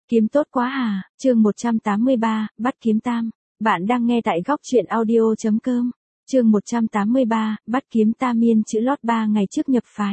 Kiếm tốt quá à, chương 183, bắt kiếm tam. Bạn đang nghe tại góc truyện audio.com. Chương 183, bắt kiếm tam miên chữ lót 3 ngày trước nhập phái.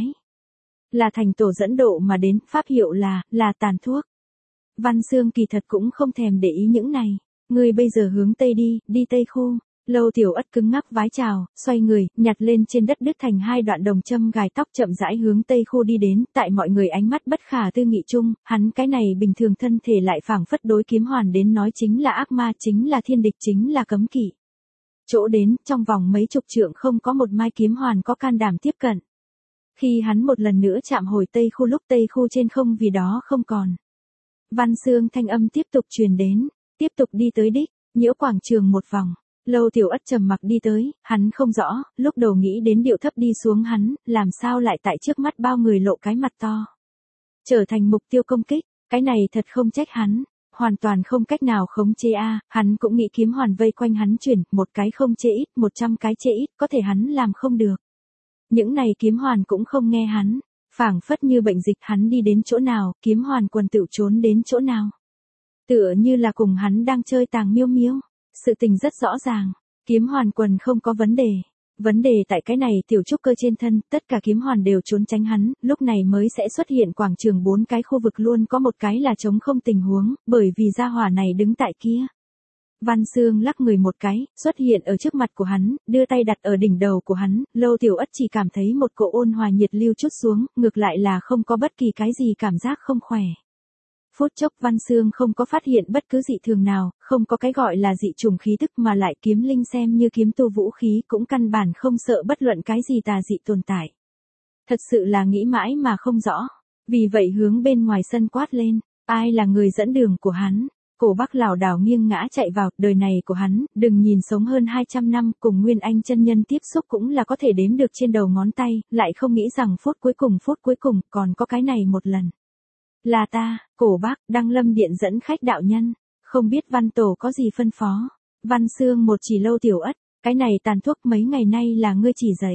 Là thành tổ dẫn độ mà đến, pháp hiệu là tàn thuốc. Văn Xương kỳ thật cũng không thèm để ý những này. Ngươi bây giờ hướng tây đi tây khu. Lâu Tiểu Ất cứng ngắc vái chào, xoay người, nhặt lên trên đất đứt thành hai đoạn đồng châm gài tóc chậm rãi hướng tây khu đi đến, tại mọi người ánh mắt bất khả tư nghị chung, hắn cái này bình thường thân thể lại phảng phất đối kiếm hoàn đến nói chính là ác ma, chính là thiên địch, chính là cấm kỵ. Chỗ đến, trong vòng mấy chục trượng không có một mai kiếm hoàn có can đảm tiếp cận. Khi hắn một lần nữa chạm hồi tây khu lúc tây khu trên không vì đó không còn. Văn Xương thanh âm tiếp tục truyền đến, tiếp tục đi tới đích, nhiễu quảng trường một vòng. Lâu Tiểu Ất trầm mặc đi tới, hắn không rõ, lúc đầu nghĩ đến điệu thấp đi xuống hắn, làm sao lại tại trước mắt bao người lộ cái mặt to. Trở thành mục tiêu công kích, cái này thật không trách hắn, hoàn toàn không cách nào khống chế hắn cũng nghĩ kiếm hoàn vây quanh hắn chuyển, một cái không chê ít, 100 cái chê ít, có thể hắn làm không được. Những này kiếm hoàn cũng không nghe hắn, phảng phất như bệnh dịch hắn đi đến chỗ nào, kiếm hoàn quần tựu trốn đến chỗ nào. Tựa như là cùng hắn đang chơi tàng miêu miêu. Sự tình rất rõ ràng, kiếm hoàn quần không có vấn đề tại cái này tiểu trúc cơ trên thân, tất cả kiếm hoàn đều trốn tránh hắn, lúc này mới sẽ xuất hiện quảng trường 4 cái khu vực luôn có một cái là trống không tình huống, bởi vì gia hỏa này đứng tại kia. Văn Xương lắc người một cái, xuất hiện ở trước mặt của hắn, đưa tay đặt ở đỉnh đầu của hắn, Lâu Tiểu Ất chỉ cảm thấy một cỗ ôn hòa nhiệt lưu chút xuống, ngược lại là không có bất kỳ cái gì cảm giác không khỏe. Phút chốc Văn Xương không có phát hiện bất cứ dị thường nào, không có cái gọi là dị trùng khí tức mà lại kiếm linh xem như kiếm tu vũ khí cũng căn bản không sợ bất luận cái gì tà dị tồn tại. Thật sự là nghĩ mãi mà không rõ. Vì vậy hướng bên ngoài sân quát lên, ai là người dẫn đường của hắn? Cổ Bắc lảo đảo nghiêng ngã chạy vào, đời này của hắn, đừng nhìn sống hơn 200 năm, cùng Nguyên Anh chân nhân tiếp xúc cũng là có thể đếm được trên đầu ngón tay, lại không nghĩ rằng phút cuối cùng, còn có cái này một lần. Là ta, Cổ Bắc, Đăng Lâm Điện dẫn khách đạo nhân, không biết Văn Tổ có gì phân phó. Văn Xương một chỉ Lâu Tiểu Ất, cái này tàn thuốc mấy ngày nay là ngươi chỉ dạy.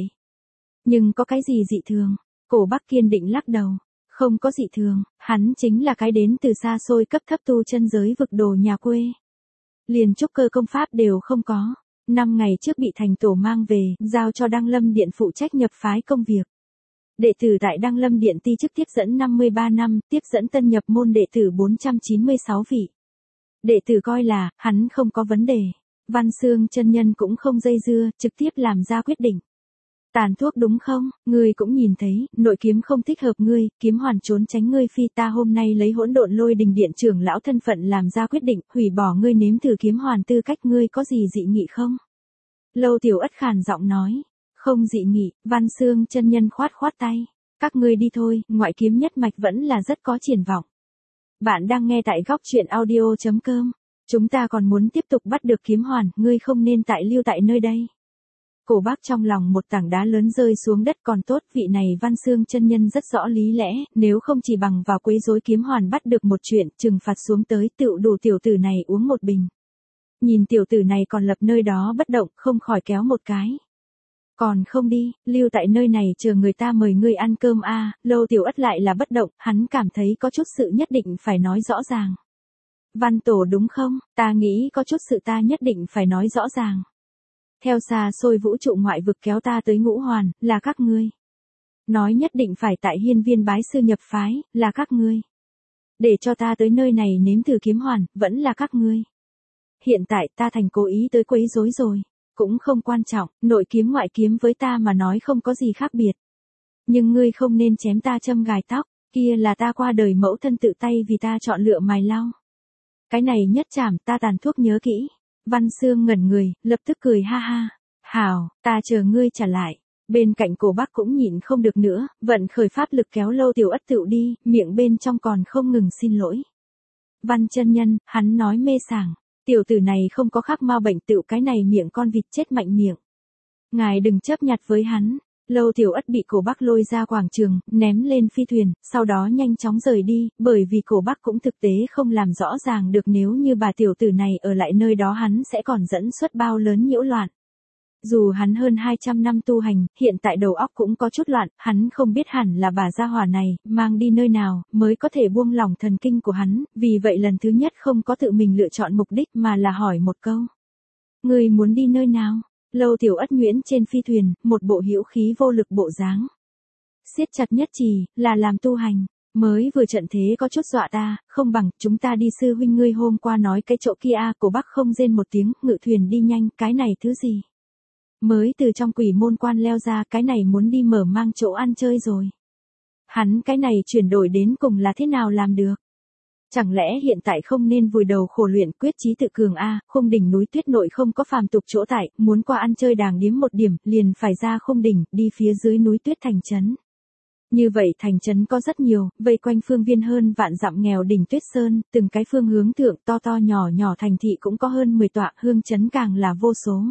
Nhưng có cái gì dị thường? Cổ Bắc kiên định lắc đầu, không có dị thường, hắn chính là cái đến từ xa xôi cấp thấp tu chân giới vực đồ nhà quê. Liền trúc cơ công pháp đều không có, 5 ngày trước bị thành tổ mang về, giao cho Đăng Lâm Điện phụ trách nhập phái công việc. Đệ tử tại Đăng Lâm Điện ti chức tiếp dẫn 53 năm, tiếp dẫn tân nhập môn đệ tử 496 vị. Đệ tử coi là, hắn không có vấn đề. Văn Xương chân nhân cũng không dây dưa, trực tiếp làm ra quyết định. Tàn thuốc đúng không, ngươi cũng nhìn thấy, nội kiếm không thích hợp ngươi, kiếm hoàn trốn tránh ngươi phi, ta hôm nay lấy Hỗn Độn Lôi Đình Điện trưởng lão thân phận làm ra quyết định, hủy bỏ ngươi nếm thử kiếm hoàn tư cách, ngươi có gì dị nghị không? Lâu Tiểu Ất khàn giọng nói. Không dị nghị, Văn Xương chân nhân khoát tay. Các ngươi đi thôi, ngoại kiếm nhất mạch vẫn là rất có triển vọng. Bạn đang nghe tại góc truyện audio.com. Chúng ta còn muốn tiếp tục bắt được kiếm hoàn, ngươi không nên lưu tại nơi đây. Cổ Bắc trong lòng một tảng đá lớn rơi xuống đất, còn tốt vị này Văn Xương chân nhân rất rõ lý lẽ, nếu không chỉ bằng vào quấy rối kiếm hoàn bắt được một chuyện, trừng phạt xuống tới tựu đủ tiểu tử này uống một bình. Nhìn tiểu tử này còn lập nơi đó bất động, không khỏi kéo một cái. Còn không đi, lưu tại nơi này chờ người ta mời ngươi ăn cơm Lâu Tiểu Ất lại là bất động, hắn cảm thấy có chút sự nhất định phải nói rõ ràng. Văn Tổ đúng không, ta nghĩ có chút sự ta nhất định phải nói rõ ràng. Theo xa xôi vũ trụ ngoại vực kéo ta tới Ngũ Hoàn, là các ngươi. Nói nhất định phải tại Hiên Viên bái sư nhập phái, là các ngươi. Để cho ta tới nơi này nếm thử kiếm hoàn, vẫn là các ngươi. Hiện tại ta thành cố ý tới quấy rối rồi. Cũng không quan trọng, nội kiếm ngoại kiếm với ta mà nói không có gì khác biệt. Nhưng ngươi không nên chém ta châm gài tóc, kia là ta qua đời mẫu thân tự tay vì ta chọn lựa mài lau. Cái này nhất trảm ta tàn thuốc nhớ kỹ. Văn Xương ngẩn người, lập tức cười ha ha. Hảo, ta chờ ngươi trả lại. Bên cạnh Cổ Bắc cũng nhịn không được nữa, vận khởi pháp lực kéo Lâu Tiểu Ất tựu đi, miệng bên trong còn không ngừng xin lỗi. Văn chân nhân, hắn nói mê sảng. Tiểu tử này không có khác ma bệnh tựu cái này miệng con vịt chết mạnh miệng. Ngài đừng chấp nhặt với hắn. Lâu Tiểu Ất bị Cổ Bắc lôi ra quảng trường, ném lên phi thuyền, sau đó nhanh chóng rời đi, bởi vì Cổ Bắc cũng thực tế không làm rõ ràng được nếu như bà tiểu tử này ở lại nơi đó hắn sẽ còn dẫn xuất bao lớn nhiễu loạn. Dù hắn hơn 200 năm tu hành, hiện tại đầu óc cũng có chút loạn, hắn không biết hẳn là bà gia hỏa này, mang đi nơi nào, mới có thể buông lỏng thần kinh của hắn, vì vậy lần thứ nhất không có tự mình lựa chọn mục đích mà là hỏi một câu. Người muốn đi nơi nào? Lâu Tiểu Ất nhuyễn trên phi thuyền, một bộ hữu khí vô lực bộ dáng. Siết chặt nhất trì, là làm tu hành. Mới vừa trận thế có chút dọa ta, không bằng, chúng ta đi sư huynh ngươi hôm qua nói cái chỗ kia cổ Bắc không rên một tiếng, ngự thuyền đi nhanh, cái này thứ gì? Mới từ trong quỷ môn quan leo ra, cái này muốn đi mở mang chỗ ăn chơi rồi. Hắn cái này chuyển đổi đến cùng là thế nào làm được? Chẳng lẽ hiện tại không nên vùi đầu khổ luyện quyết chí tự cường a, khung đỉnh núi tuyết nội không có phàm tục chỗ tại, muốn qua ăn chơi đàng điếm một điểm, liền phải ra khung đỉnh, đi phía dưới núi tuyết thành trấn. Như vậy thành trấn có rất nhiều, vây quanh phương viên hơn vạn dặm nghèo đỉnh tuyết sơn, từng cái phương hướng thượng to to nhỏ nhỏ thành thị cũng có hơn 10 tọa, hương trấn càng là vô số.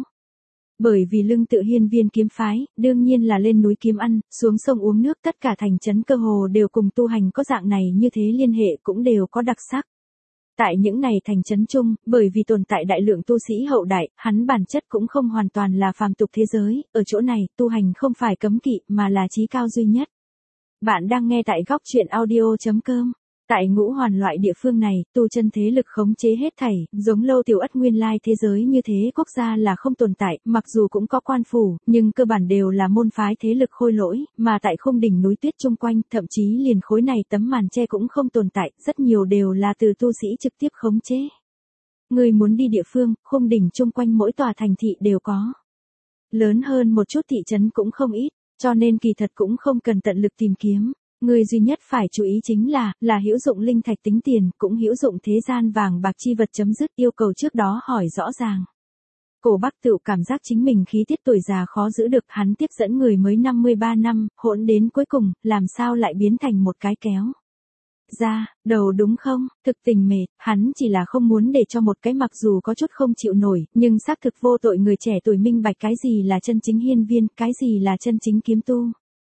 Bởi vì lưng tự Hiên Viên kiếm phái, đương nhiên là lên núi kiếm ăn, xuống sông uống nước, tất cả thành trấn cơ hồ đều cùng tu hành có dạng này như thế liên hệ cũng đều có đặc sắc. Tại những này thành trấn chung, bởi vì tồn tại đại lượng tu sĩ hậu đại, hắn bản chất cũng không hoàn toàn là phàm tục thế giới, ở chỗ này, tu hành không phải cấm kỵ mà là chí cao duy nhất. Bạn đang nghe tại góc truyện audio.com. Tại ngũ hoàn loại địa phương này, tu chân thế lực khống chế hết thảy, giống Lâu Tiểu Ất nguyên lai thế giới như thế quốc gia là không tồn tại, mặc dù cũng có quan phủ, nhưng cơ bản đều là môn phái thế lực khôi lỗi, mà tại khung đỉnh núi tuyết chung quanh, thậm chí liền khối này tấm màn che cũng không tồn tại, rất nhiều đều là từ tu sĩ trực tiếp khống chế. Người muốn đi địa phương, khung đỉnh chung quanh mỗi tòa thành thị đều có. Lớn hơn một chút thị trấn cũng không ít, cho nên kỳ thật cũng không cần tận lực tìm kiếm. Người duy nhất phải chú ý chính là hữu dụng linh thạch tính tiền, cũng hữu dụng thế gian vàng bạc chi vật chấm dứt, yêu cầu trước đó hỏi rõ ràng. Cổ Bắc Tựu cảm giác chính mình khí tiết tuổi già khó giữ được, hắn tiếp dẫn người mới 53 năm, hỗn đến cuối cùng, làm sao lại biến thành một cái kéo ra, đầu đúng không? Thực tình mệt, hắn chỉ là không muốn để cho một cái mặc dù có chút không chịu nổi, nhưng xác thực vô tội người trẻ tuổi minh bạch cái gì là chân chính hiên viên, cái gì là chân chính kiếm tu.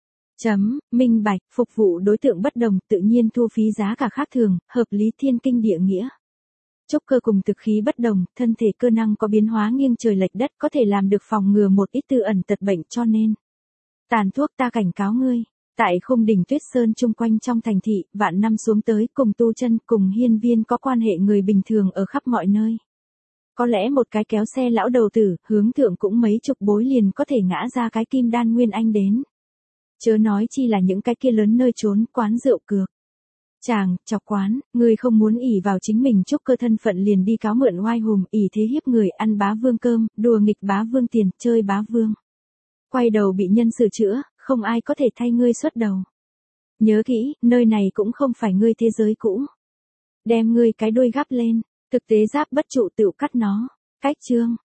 Minh bạch, phục vụ đối tượng bất đồng, tự nhiên thu phí giá cả khác thường, hợp lý thiên kinh địa nghĩa. Trúc cơ cùng thực khí bất đồng, thân thể cơ năng có biến hóa nghiêng trời lệch đất, có thể làm được phòng ngừa một ít tư ẩn tật bệnh, cho nên. Tàn thuốc ta cảnh cáo ngươi. Tại khung đỉnh tuyết sơn chung quanh trong thành thị, vạn năm xuống tới, cùng tu chân, cùng hiên viên có quan hệ người bình thường ở khắp mọi nơi. Có lẽ một cái kéo xe lão đầu tử, hướng thượng cũng mấy chục bối liền có thể ngã ra cái kim đan nguyên anh đến. Chớ nói chi là những cái kia lớn nơi trốn, quán rượu cược. Chàng, chọc quán, người không muốn ỷ vào chính mình trúc cơ thân phận liền đi cáo mượn oai hùng, ỷ thế hiếp người, ăn bá vương cơm, đùa nghịch bá vương tiền, chơi bá vương. Quay đầu bị nhân sửa chữa, không ai có thể thay ngươi xuất đầu. Nhớ kỹ, nơi này cũng không phải ngươi thế giới cũ. Đem ngươi cái đuôi gắp lên, thực tế giáp bất trụ tựu cắt nó. Cách chương,